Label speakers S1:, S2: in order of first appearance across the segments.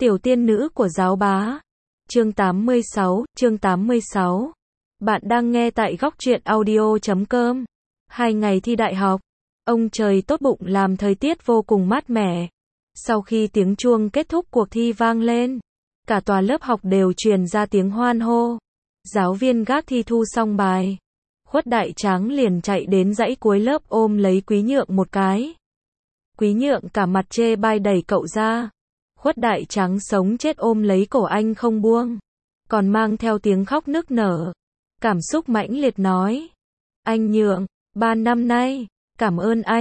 S1: Tiểu tiên nữ của giáo bá. Chương 86. Bạn đang nghe tại góc truyện audio.com. 2 ngày thi đại học. Ông trời tốt bụng làm thời tiết vô cùng mát mẻ. Sau khi tiếng chuông kết thúc cuộc thi vang lên, cả tòa lớp học đều truyền ra tiếng hoan hô. Giáo viên gác thi thu xong bài, Khuất Đại Tráng liền chạy đến dãy cuối lớp ôm lấy Quý Nhượng một cái. Quý Nhượng cả mặt chê bai đẩy cậu ra. Khuất Đại Tráng sống chết ôm lấy cổ anh không buông, còn mang theo tiếng khóc nức nở. Cảm xúc mãnh liệt nói: anh Nhượng, 3 năm nay, cảm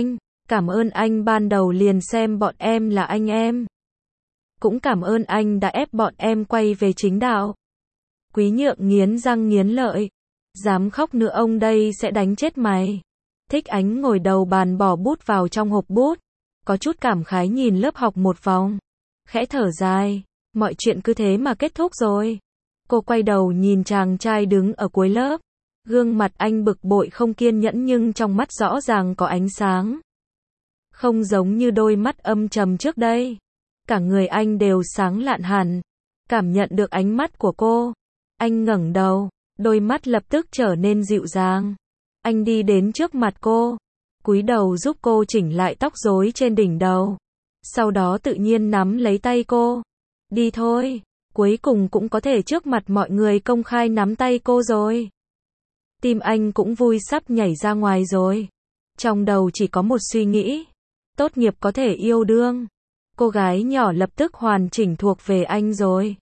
S1: ơn anh ban đầu liền xem bọn em là anh em. Cũng cảm ơn anh đã ép bọn em quay về chính đạo. Quý Nhượng nghiến răng nghiến lợi: dám khóc nữa ông đây sẽ đánh chết mày. Thích Ánh ngồi đầu bàn bỏ bút vào trong hộp bút, có chút cảm khái nhìn lớp học một vòng, khẽ thở dài, mọi chuyện cứ thế mà kết thúc rồi. Cô quay đầu nhìn chàng trai đứng ở cuối lớp, gương mặt anh bực bội không kiên nhẫn nhưng trong mắt rõ ràng có ánh sáng. Không giống như đôi mắt âm trầm trước đây, cả người anh đều sáng lạn hẳn. Cảm nhận được ánh mắt của cô, anh ngẩng đầu, đôi mắt lập tức trở nên dịu dàng. Anh đi đến trước mặt cô, cúi đầu giúp cô chỉnh lại tóc rối trên đỉnh đầu. Sau đó tự nhiên nắm lấy tay cô. Đi thôi, cuối cùng cũng có thể trước mặt mọi người công khai nắm tay cô rồi. Tim anh cũng vui sắp nhảy ra ngoài rồi. Trong đầu chỉ có một suy nghĩ: tốt nghiệp có thể yêu đương. Cô gái nhỏ lập tức hoàn chỉnh thuộc về anh rồi.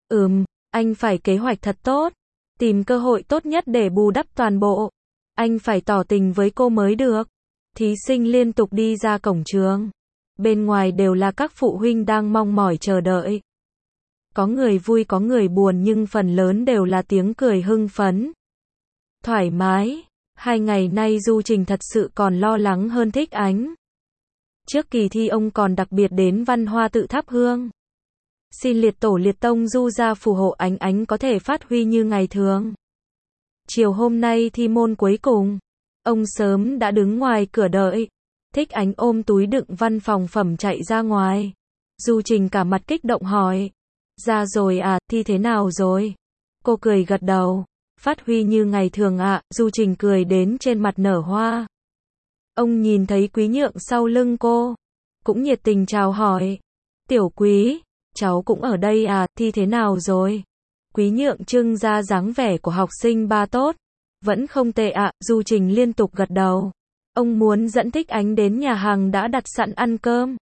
S1: Anh phải kế hoạch thật tốt, tìm cơ hội tốt nhất để bù đắp toàn bộ. Anh phải tỏ tình với cô mới được. Thí sinh liên tục đi ra cổng trường. Bên ngoài đều là các phụ huynh đang mong mỏi chờ đợi. Có người vui có người buồn nhưng phần lớn đều là tiếng cười hưng phấn, thoải mái. 2 ngày nay Du Trình thật sự còn lo lắng hơn Thích Ánh. Trước kỳ thi ông còn đặc biệt đến Văn Hoa tự thắp hương, xin liệt tổ liệt tông Du gia phù hộ Ánh có thể phát huy như ngày thường. Chiều hôm nay thi môn cuối cùng, ông sớm đã đứng ngoài cửa đợi. Thích Ánh ôm túi đựng văn phòng phẩm chạy ra ngoài. Du Trình cả mặt kích động hỏi: ra rồi à, thi thế nào rồi? Cô cười gật đầu: phát huy như ngày thường ạ. Du Trình cười đến trên mặt nở hoa. Ông nhìn thấy Quý Nhượng sau lưng cô, cũng nhiệt tình chào hỏi: tiểu Quý, cháu cũng ở đây à, thi thế nào rồi? Quý Nhượng trưng ra dáng vẻ của học sinh ba tốt: vẫn không tệ ạ. Du Trình liên tục gật đầu. Ông muốn dẫn Thích Ánh đến nhà hàng đã đặt sẵn ăn cơm.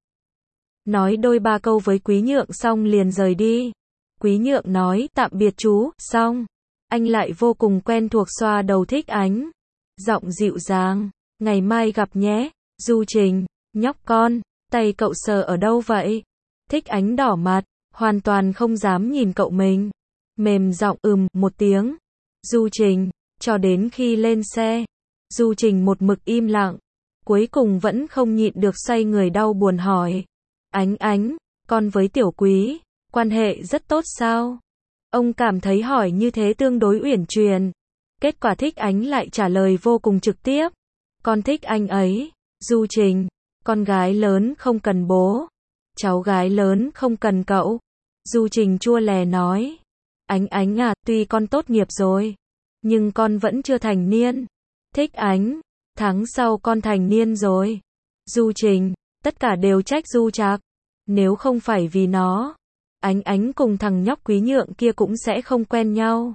S1: Nói đôi ba câu với Quý Nhượng xong liền rời đi. Quý Nhượng nói tạm biệt chú, xong. Anh lại vô cùng quen thuộc xoa đầu Thích Ánh. Giọng dịu dàng: ngày mai gặp nhé, Du Trình, nhóc con, tay cậu sờ ở đâu vậy? Thích Ánh đỏ mặt, hoàn toàn không dám nhìn cậu mình. Mềm giọng một tiếng. Du Trình, cho đến khi lên xe, Du Trình một mực im lặng. Cuối cùng vẫn không nhịn được xoay người đau buồn hỏi: Ánh, con với tiểu Quý, quan hệ rất tốt sao? Ông cảm thấy hỏi như thế tương đối uyển chuyển. Kết quả Thích Ánh lại trả lời vô cùng trực tiếp: con thích anh ấy. Du Trình, con gái lớn không cần bố, cháu gái lớn không cần cậu. Du Trình chua lè nói: Ánh à, tuy con tốt nghiệp rồi, nhưng con vẫn chưa thành niên. Thích Ánh, tháng sau con thành niên rồi. Du Trình, tất cả đều trách Du Trạc. Nếu không phải vì nó, Ánh cùng thằng nhóc Quý Nhượng kia cũng sẽ không quen nhau.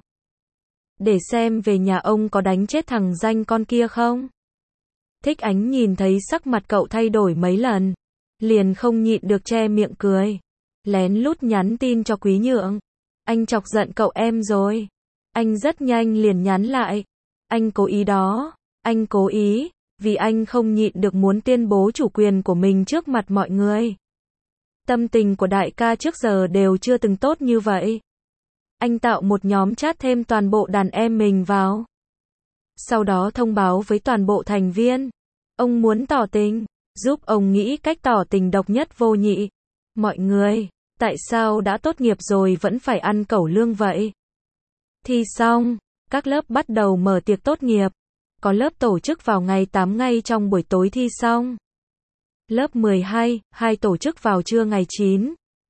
S1: Để xem về nhà ông có đánh chết thằng danh con kia không? Thích Ánh nhìn thấy sắc mặt cậu thay đổi mấy lần, liền không nhịn được che miệng cười, lén lút nhắn tin cho Quý Nhượng: anh chọc giận cậu em rồi. Anh rất nhanh liền nhắn lại: anh cố ý đó, anh cố ý, vì anh không nhịn được muốn tuyên bố chủ quyền của mình trước mặt mọi người. Tâm tình của đại ca trước giờ đều chưa từng tốt như vậy. Anh tạo một nhóm chat thêm toàn bộ đàn em mình vào. Sau đó thông báo với toàn bộ thành viên. Ông muốn tỏ tình, giúp ông nghĩ cách tỏ tình độc nhất vô nhị. Mọi người, tại sao đã tốt nghiệp rồi vẫn phải ăn cẩu lương vậy? Thi xong, các lớp bắt đầu mở tiệc tốt nghiệp. Có lớp tổ chức vào ngày 8 ngay trong buổi tối thi xong. Lớp 12, tổ chức vào trưa ngày 9.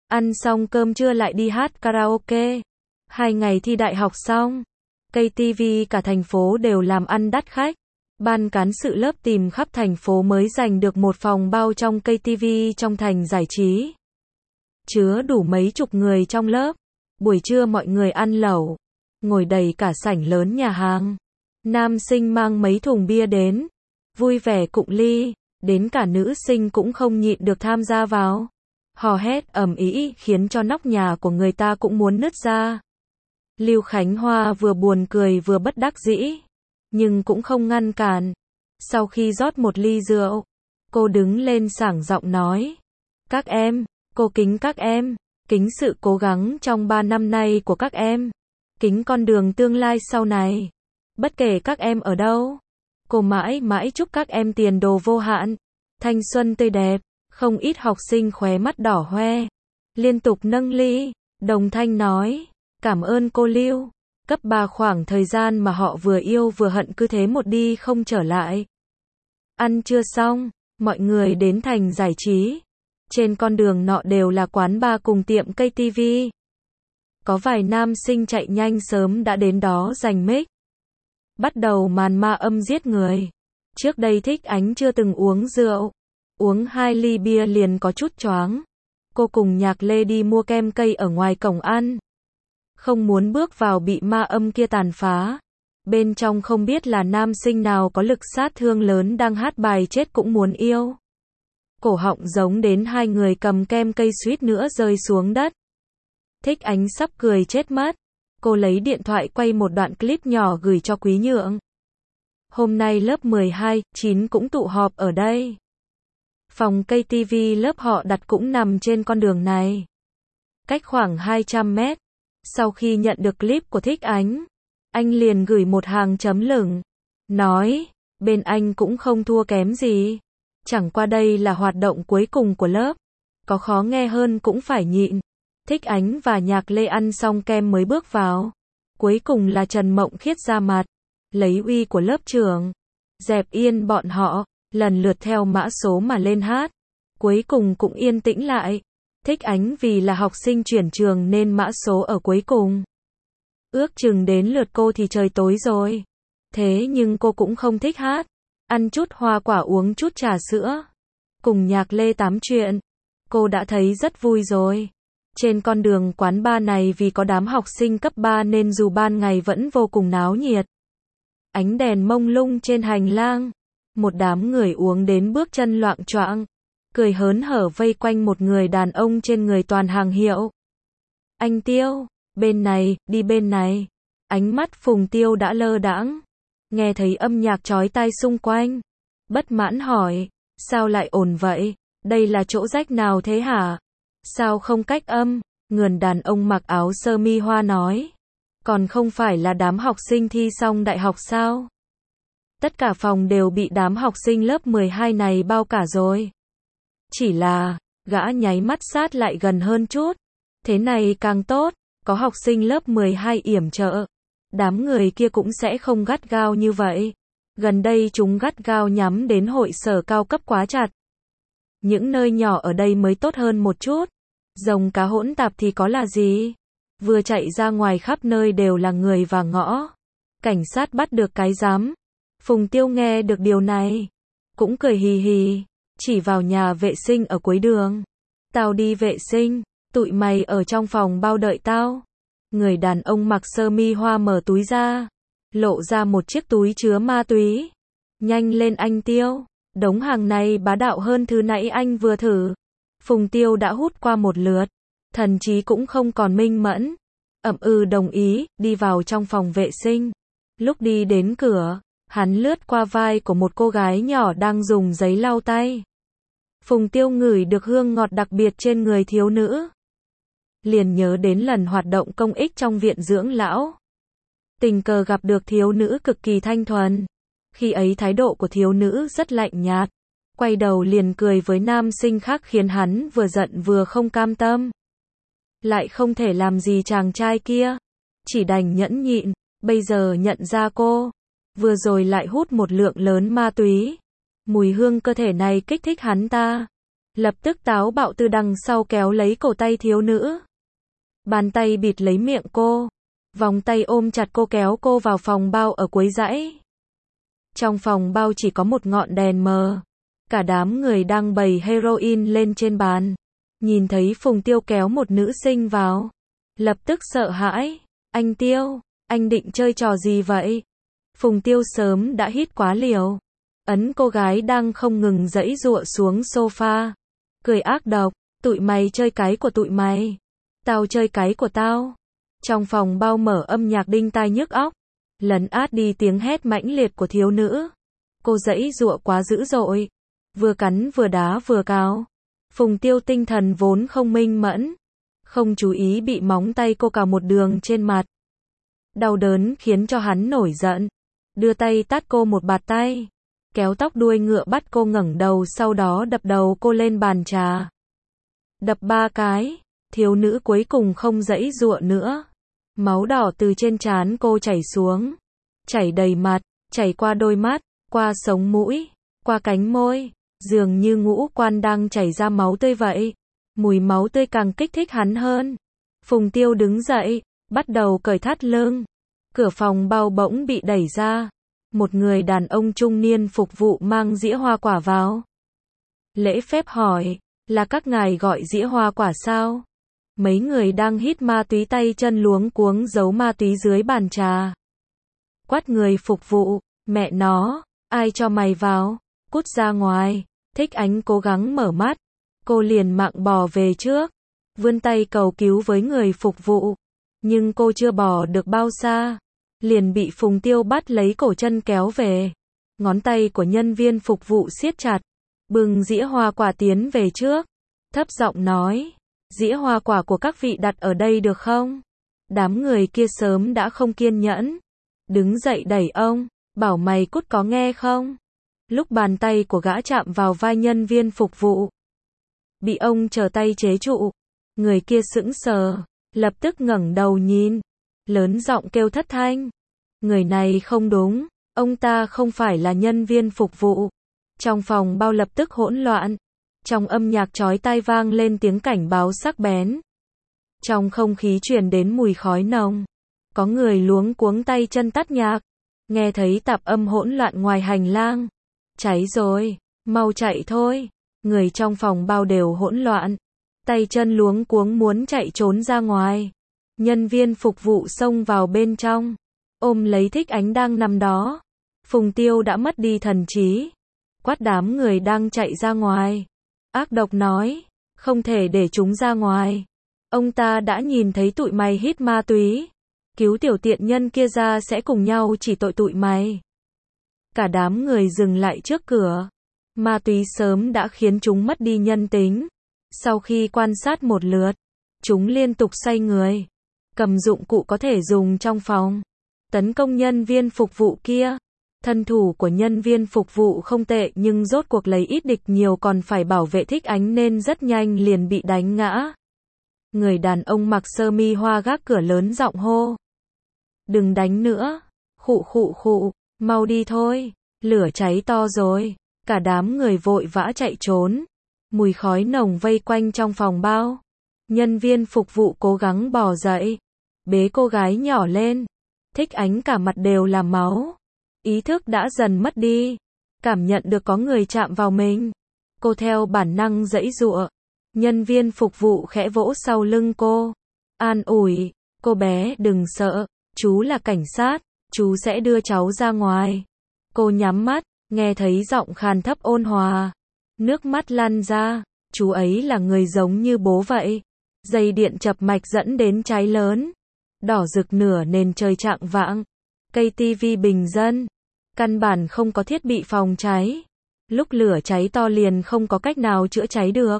S1: Ăn xong cơm trưa lại đi hát karaoke. 2 ngày thi đại học xong, KTV cả thành phố đều làm ăn đắt khách. Ban cán sự lớp tìm khắp thành phố mới giành được một phòng bao trong KTV trong thành giải trí. Chứa đủ mấy chục người trong lớp. Buổi trưa mọi người ăn lẩu, ngồi đầy cả sảnh lớn nhà hàng. Nam sinh mang mấy thùng bia đến, vui vẻ cụng ly, đến cả nữ sinh cũng không nhịn được tham gia vào. Hò hét ầm ĩ khiến cho nóc nhà của người ta cũng muốn nứt ra. Lưu Khánh Hoa vừa buồn cười vừa bất đắc dĩ, nhưng cũng không ngăn cản. Sau khi rót một ly rượu, cô đứng lên sảng giọng nói: "Các em, cô kính các em, kính sự cố gắng trong 3 năm nay của các em, kính con đường tương lai sau này. Bất kể các em ở đâu, cô mãi mãi chúc các em tiền đồ vô hạn, thanh xuân tươi đẹp." Không ít học sinh khóe mắt đỏ hoe, liên tục nâng ly, đồng thanh nói: "Cảm ơn cô Lưu." Cấp 3 khoảng thời gian mà họ vừa yêu vừa hận cứ thế một đi không trở lại. Ăn trưa xong, mọi người đến thành giải trí. Trên con đường nọ đều là quán bar cùng tiệm KTV. Có vài nam sinh chạy nhanh sớm đã đến đó giành mic. Bắt đầu màn ma âm giết người. Trước đây Thích Ánh chưa từng uống rượu. Uống 2 ly bia liền có chút choáng. Cô cùng Nhạc Lê đi mua kem cây ở ngoài cổng ăn. Không muốn bước vào bị ma âm kia tàn phá. Bên trong không biết là nam sinh nào có lực sát thương lớn đang hát bài chết cũng muốn yêu. Cổ họng giống đến hai người cầm kem cây suýt nữa rơi xuống đất. Thích Ánh sắp cười chết mất. Cô lấy điện thoại quay một đoạn clip nhỏ gửi cho Quý Nhượng. Hôm nay lớp 12, 9 cũng tụ họp ở đây. Phòng KTV lớp họ đặt cũng nằm trên con đường này. Cách khoảng 200 mét. Sau khi nhận được clip của Thích Ánh, anh liền gửi một hàng chấm lửng. Nói, bên anh cũng không thua kém gì. Chẳng qua đây là hoạt động cuối cùng của lớp. Có khó nghe hơn cũng phải nhịn. Thích Ánh và Nhạc Lê ăn xong kem mới bước vào. Cuối cùng là Trần Mộng Khiết ra mặt. Lấy uy của lớp trưởng. Dẹp yên bọn họ. Lần lượt theo mã số mà lên hát. Cuối cùng cũng yên tĩnh lại. Thích Ánh vì là học sinh chuyển trường nên mã số ở cuối cùng. Ước chừng đến lượt cô thì trời tối rồi. Thế nhưng cô cũng không thích hát. Ăn chút hoa quả uống chút trà sữa. Cùng Nhạc Lê tám chuyện. Cô đã thấy rất vui rồi. Trên con đường quán bar này vì có đám học sinh cấp 3 nên dù ban ngày vẫn vô cùng náo nhiệt. Ánh đèn mông lung trên hành lang. Một đám người uống đến bước chân loạng choạng. Cười hớn hở vây quanh một người đàn ông trên người toàn hàng hiệu. Anh Tiêu, bên này, đi bên này. Ánh mắt Phùng Tiêu đã lơ đãng. Nghe thấy âm nhạc chói tai xung quanh. Bất mãn hỏi, sao lại ồn vậy? Đây là chỗ rách nào thế hả? Sao không cách âm? Người đàn ông mặc áo sơ mi hoa nói. Còn không phải là đám học sinh thi xong đại học sao? Tất cả phòng đều bị đám học sinh lớp 12 này bao cả rồi. Chỉ là, gã nháy mắt sát lại gần hơn chút. Thế này càng tốt, có học sinh lớp 12 yểm trợ. Đám người kia cũng sẽ không gắt gao như vậy. Gần đây chúng gắt gao nhắm đến hội sở cao cấp quá chặt. Những nơi nhỏ ở đây mới tốt hơn một chút. Rồng cá hỗn tạp thì có là gì? Vừa chạy ra ngoài khắp nơi đều là người và ngõ. Cảnh sát bắt được cái rắm. Phùng Tiêu nghe được điều này. Cũng cười hì hì. Chỉ vào nhà vệ sinh ở cuối đường. Tao đi vệ sinh. Tụi mày ở trong phòng bao đợi tao. Người đàn ông mặc sơ mi hoa mở túi ra. Lộ ra một chiếc túi chứa ma túy. Nhanh lên anh Tiêu. Đống hàng này bá đạo hơn thứ nãy anh vừa thử. Phùng Tiêu đã hút qua một lượt. Thần trí cũng không còn minh mẫn. Đồng ý, đi vào trong phòng vệ sinh. Lúc đi đến cửa, hắn lướt qua vai của một cô gái nhỏ đang dùng giấy lau tay. Phùng Tiêu ngửi được hương ngọt đặc biệt trên người thiếu nữ. Liền nhớ đến lần hoạt động công ích trong viện dưỡng lão. Tình cờ gặp được thiếu nữ cực kỳ thanh thuần. Khi ấy thái độ của thiếu nữ rất lạnh nhạt. Quay đầu liền cười với nam sinh khác khiến hắn vừa giận vừa không cam tâm. Lại không thể làm gì chàng trai kia. Chỉ đành nhẫn nhịn. Bây giờ nhận ra cô. Vừa rồi lại hút một lượng lớn ma túy. Mùi hương cơ thể này kích thích hắn ta. lập tức táo bạo từ đằng sau kéo lấy cổ tay thiếu nữ. Bàn tay bịt lấy miệng cô, vòng tay ôm chặt cô kéo cô vào phòng bao ở cuối dãy. Trong phòng bao chỉ có một ngọn đèn mờ. Cả đám người đang bày heroin lên trên bàn. Nhìn thấy Phùng Tiêu kéo một nữ sinh vào. Lập tức sợ hãi. Anh Tiêu, anh định chơi trò gì vậy? Phùng Tiêu sớm đã hít quá liều. Ấn cô gái đang không ngừng giãy giụa xuống sofa. Cười ác độc. Tụi mày chơi cái của tụi mày. Tao chơi cái của tao. Trong phòng bao mở âm nhạc đinh tai nhức óc. Lấn át đi tiếng hét mãnh liệt của thiếu nữ. Cô giãy giụa quá dữ dội. Vừa cắn vừa đá vừa cào. Phùng Tiêu tinh thần vốn không minh mẫn. Không chú ý bị móng tay cô cào một đường trên mặt. Đau đớn khiến cho hắn nổi giận. Đưa tay tát cô một bạt tay. Kéo tóc đuôi ngựa bắt cô ngẩng đầu, sau đó đập đầu cô lên bàn trà. Đập 3 cái. Thiếu nữ cuối cùng không giãy giụa nữa. Máu đỏ từ trên trán cô chảy xuống. Chảy đầy mặt, chảy qua đôi mắt, qua sống mũi, qua cánh môi. Dường như ngũ quan đang chảy ra máu tươi vậy. Mùi máu tươi càng kích thích hắn hơn. Phùng Tiêu đứng dậy, bắt đầu cởi thắt lưng. Cửa phòng bao bỗng bị đẩy ra. Một người đàn ông trung niên phục vụ mang dĩa hoa quả vào. Lễ phép hỏi, là các ngài gọi dĩa hoa quả sao? Mấy người đang hít ma túy tay chân luống cuống giấu ma túy dưới bàn trà. Quát người phục vụ, mẹ nó, ai cho mày vào? Cút ra ngoài. Thích Ánh cố gắng mở mắt. Cô liền mạng bò về trước. Vươn tay cầu cứu với người phục vụ. Nhưng cô chưa bò được bao xa. Liền bị Phùng Tiêu bắt lấy cổ chân kéo về. Ngón tay của nhân viên phục vụ siết chặt. Bưng dĩa hoa quả tiến về trước. Thấp giọng nói. Dĩa hoa quả của các vị đặt ở đây được không? Đám người kia sớm đã không kiên nhẫn. Đứng dậy đẩy ông. Bảo mày cút có nghe không? Lúc bàn tay của gã chạm vào vai nhân viên phục vụ. Bị ông trở tay chế trụ. Người kia sững sờ. Lập tức ngẩng đầu nhìn. Lớn giọng kêu thất thanh. Người này không đúng. Ông ta không phải là nhân viên phục vụ. Trong phòng bao lập tức hỗn loạn. Trong âm nhạc chói tai vang lên tiếng cảnh báo sắc bén. Trong không khí truyền đến mùi khói nồng. Có người luống cuống tay chân tắt nhạc. Nghe thấy tạp âm hỗn loạn ngoài hành lang. Cháy rồi, mau chạy thôi. Người trong phòng bao đều hỗn loạn. Tay chân luống cuống muốn chạy trốn ra ngoài. Nhân viên phục vụ xông vào bên trong. Ôm lấy Thích Ánh đang nằm đó. Phùng Tiêu đã mất đi thần trí. Quát đám người đang chạy ra ngoài. Ác độc nói, không thể để chúng ra ngoài. Ông ta đã nhìn thấy tụi mày hít ma túy. Cứu tiểu tiện nhân kia ra sẽ cùng nhau chỉ tội tụi mày. Cả đám người dừng lại trước cửa. Ma túy sớm đã khiến chúng mất đi nhân tính. Sau khi quan sát một lượt, chúng liên tục xoay người. Cầm dụng cụ có thể dùng trong phòng. Tấn công nhân viên phục vụ kia. Thân thủ của nhân viên phục vụ không tệ nhưng rốt cuộc lấy ít địch nhiều, còn phải bảo vệ Thích Ánh nên rất nhanh liền bị đánh ngã. Người đàn ông mặc sơ mi hoa gác cửa lớn giọng hô. Đừng đánh nữa. Khụ khụ khụ. Mau đi thôi. Lửa cháy to rồi. Cả đám người vội vã chạy trốn. Mùi khói nồng vây quanh trong phòng bao. Nhân viên phục vụ cố gắng bò dậy. Bế cô gái nhỏ lên. Thích Ánh cả mặt đều là máu. Ý thức đã dần mất đi. Cảm nhận được có người chạm vào mình. Cô theo bản năng giãy giụa. Nhân viên phục vụ khẽ vỗ sau lưng cô. An ủi. Cô bé đừng sợ. Chú là cảnh sát. Chú sẽ đưa cháu ra ngoài. Cô nhắm mắt. Nghe thấy giọng khàn thấp ôn hòa. Nước mắt lăn ra. Chú ấy là người giống như bố vậy. Dây điện chập mạch dẫn đến cháy lớn. Đỏ rực nửa nền trời chạng vạng. Cây tivi bình dân. Căn bản không có thiết bị phòng cháy. Lúc lửa cháy to liền không có cách nào chữa cháy được.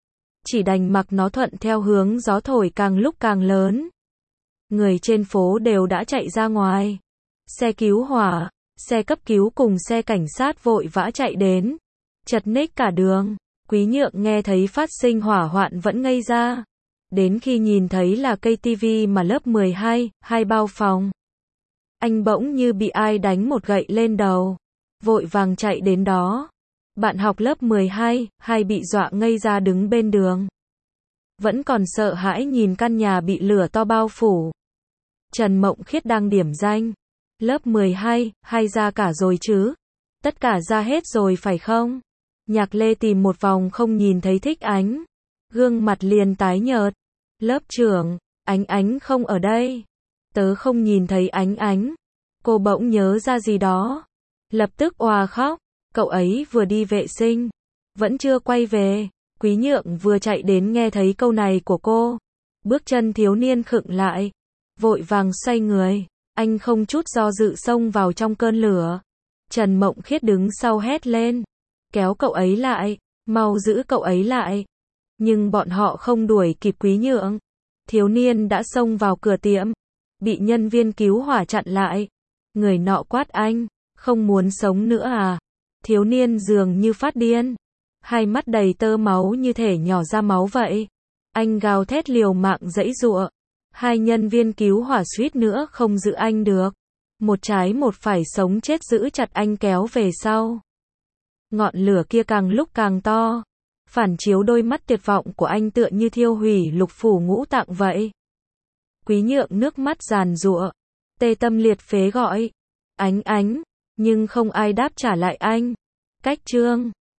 S1: Chỉ đành mặc nó thuận theo hướng gió thổi càng lúc càng lớn. Người trên phố đều đã chạy ra ngoài. Xe cứu hỏa, xe cấp cứu cùng xe cảnh sát vội vã chạy đến. Chật ních cả đường. Quý Nhượng nghe thấy phát sinh hỏa hoạn vẫn ngây ra. Đến khi nhìn thấy là cây tivi mà lớp 12, 2 bao phòng. Anh bỗng như bị ai đánh một gậy lên đầu. Vội vàng chạy đến đó. Bạn học lớp 12, hay bị dọa ngây ra đứng bên đường. Vẫn còn sợ hãi nhìn căn nhà bị lửa to bao phủ. Trần Mộng Khiết đang điểm danh. Lớp 12, hay ra cả rồi chứ? Tất cả ra hết rồi phải không? Nhạc Lê tìm một vòng không nhìn thấy Thích Ánh. Gương mặt liền tái nhợt. Lớp trưởng, Ánh Ánh không ở đây. Tớ không nhìn thấy Ánh Ánh. Cô bỗng nhớ ra gì đó. Lập tức òa khóc. Cậu ấy vừa đi vệ sinh. Vẫn chưa quay về. Quý Nhượng vừa chạy đến nghe thấy câu này của cô. Bước chân thiếu niên khựng lại. Vội vàng xoay người. Anh không chút do dự xông vào trong cơn lửa. Trần Mộng Khiết đứng sau hét lên. Kéo cậu ấy lại. Mau giữ cậu ấy lại. Nhưng bọn họ không đuổi kịp Quý Nhượng. Thiếu niên đã xông vào cửa tiệm. Bị nhân viên cứu hỏa chặn lại. Người nọ quát anh. Không muốn sống nữa à? Thiếu niên dường như phát điên. Hai mắt đầy tơ máu như thể nhỏ ra máu vậy. Anh gào thét liều mạng giãy giụa. Hai nhân viên cứu hỏa suýt nữa không giữ anh được. Một trái một phải sống chết giữ chặt anh kéo về sau. Ngọn lửa kia càng lúc càng to. Phản chiếu đôi mắt tuyệt vọng của anh tựa như thiêu hủy lục phủ ngũ tạng vậy. Quý Nhượng nước mắt giàn giụa. Tê tâm liệt phế gọi. Ánh Ánh. Nhưng không ai đáp trả lại anh. Cách chương